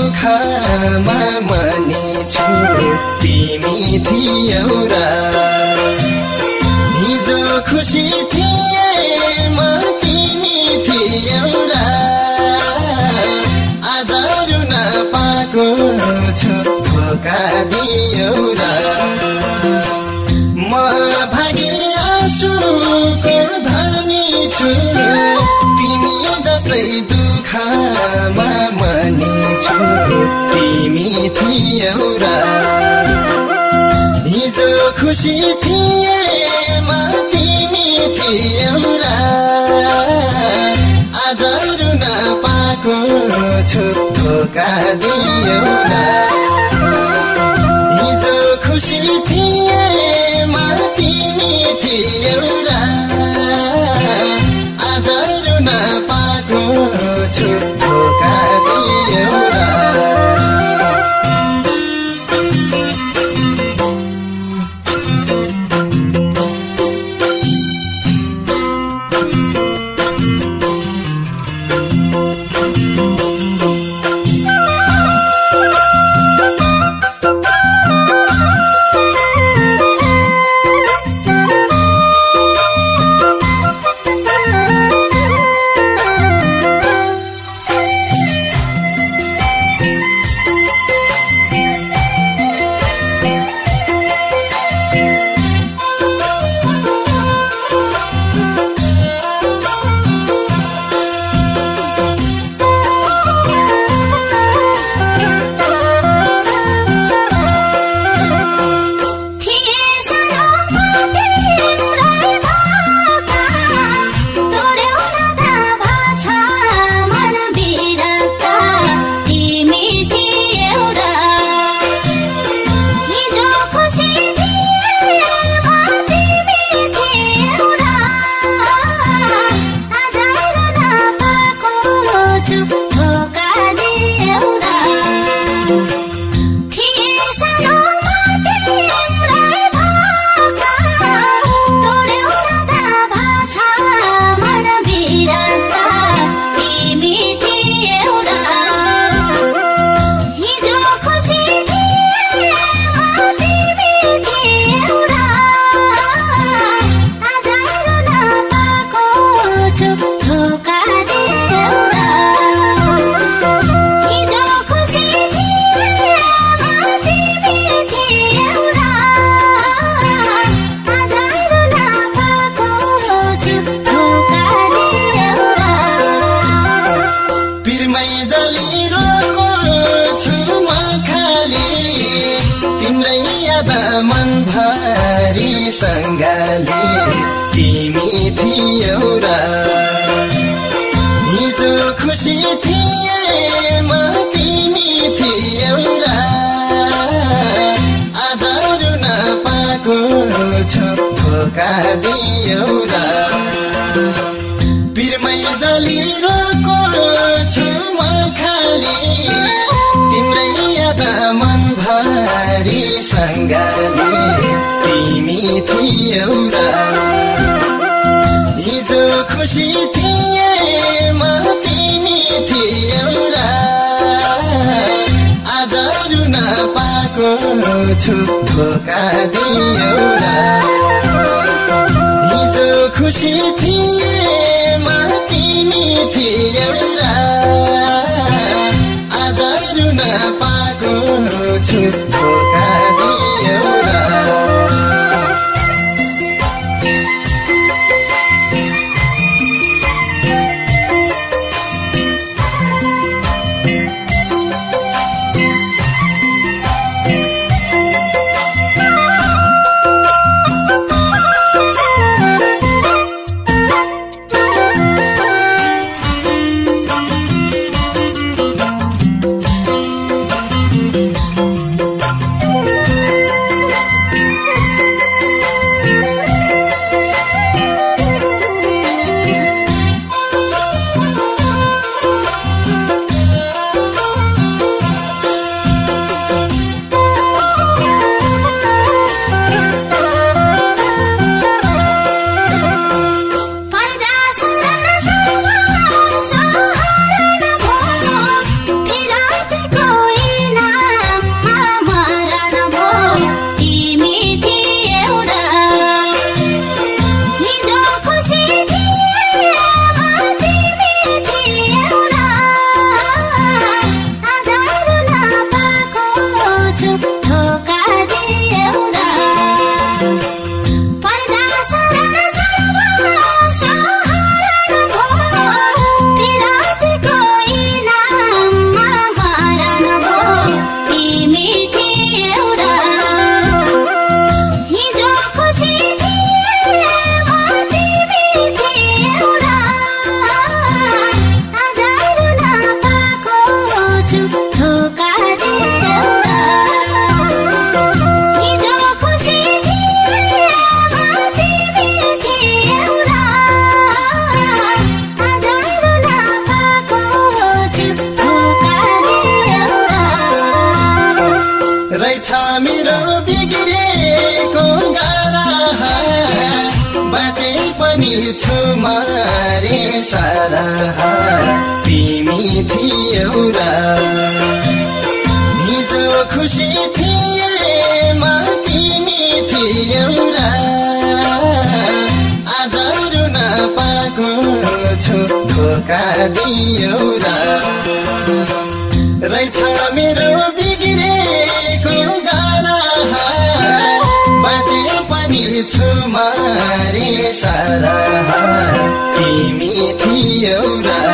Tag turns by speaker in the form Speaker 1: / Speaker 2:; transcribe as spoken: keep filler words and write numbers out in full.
Speaker 1: दुःखमा मनी छु तिमी थियौ र हिजो खुसी थिए म तिमी थियौ र आज रुन पाएको छु धोका दियौ र म भागी आँसुको धनी छु तिमी जस्तै दुःखमा मनी छु तिमी थियौ र हिजो खुसी थिए म तिमी थियौ र आज रुन पाएको छु धोका दियौ र हिजो खुसी थिए म तिमी थियौ र आज रुन पाएको छु धोका दियौ र सँगले तिमी थियौ र हिजो खुसी थिए म तिमी थियौ र आज रुन पाएको छु धोका दियौ र पिरमै जलिरहेको छु म खाली तिम्रै याद मनभरि सँगले तिमी थियौ र हिजो खुसी थिए म तिमी थियौ र आज रुन पाएको छु धोका दियौ र हिजो खुसी थिए म तिमी थियौ र आज रुन पाएको छु धोका दियौ र मेरो बिग्रेको गारा बाँचे पनि छु मारे सारा तिमी थियौ र हिजो खुसी थिए म तिमी थियौ र आज रुन पाएको छु धोका दियौ र रहेछ मेरो बिग्रेको गारा बाँचे पनि छु मारे सारा तिमी थियौ र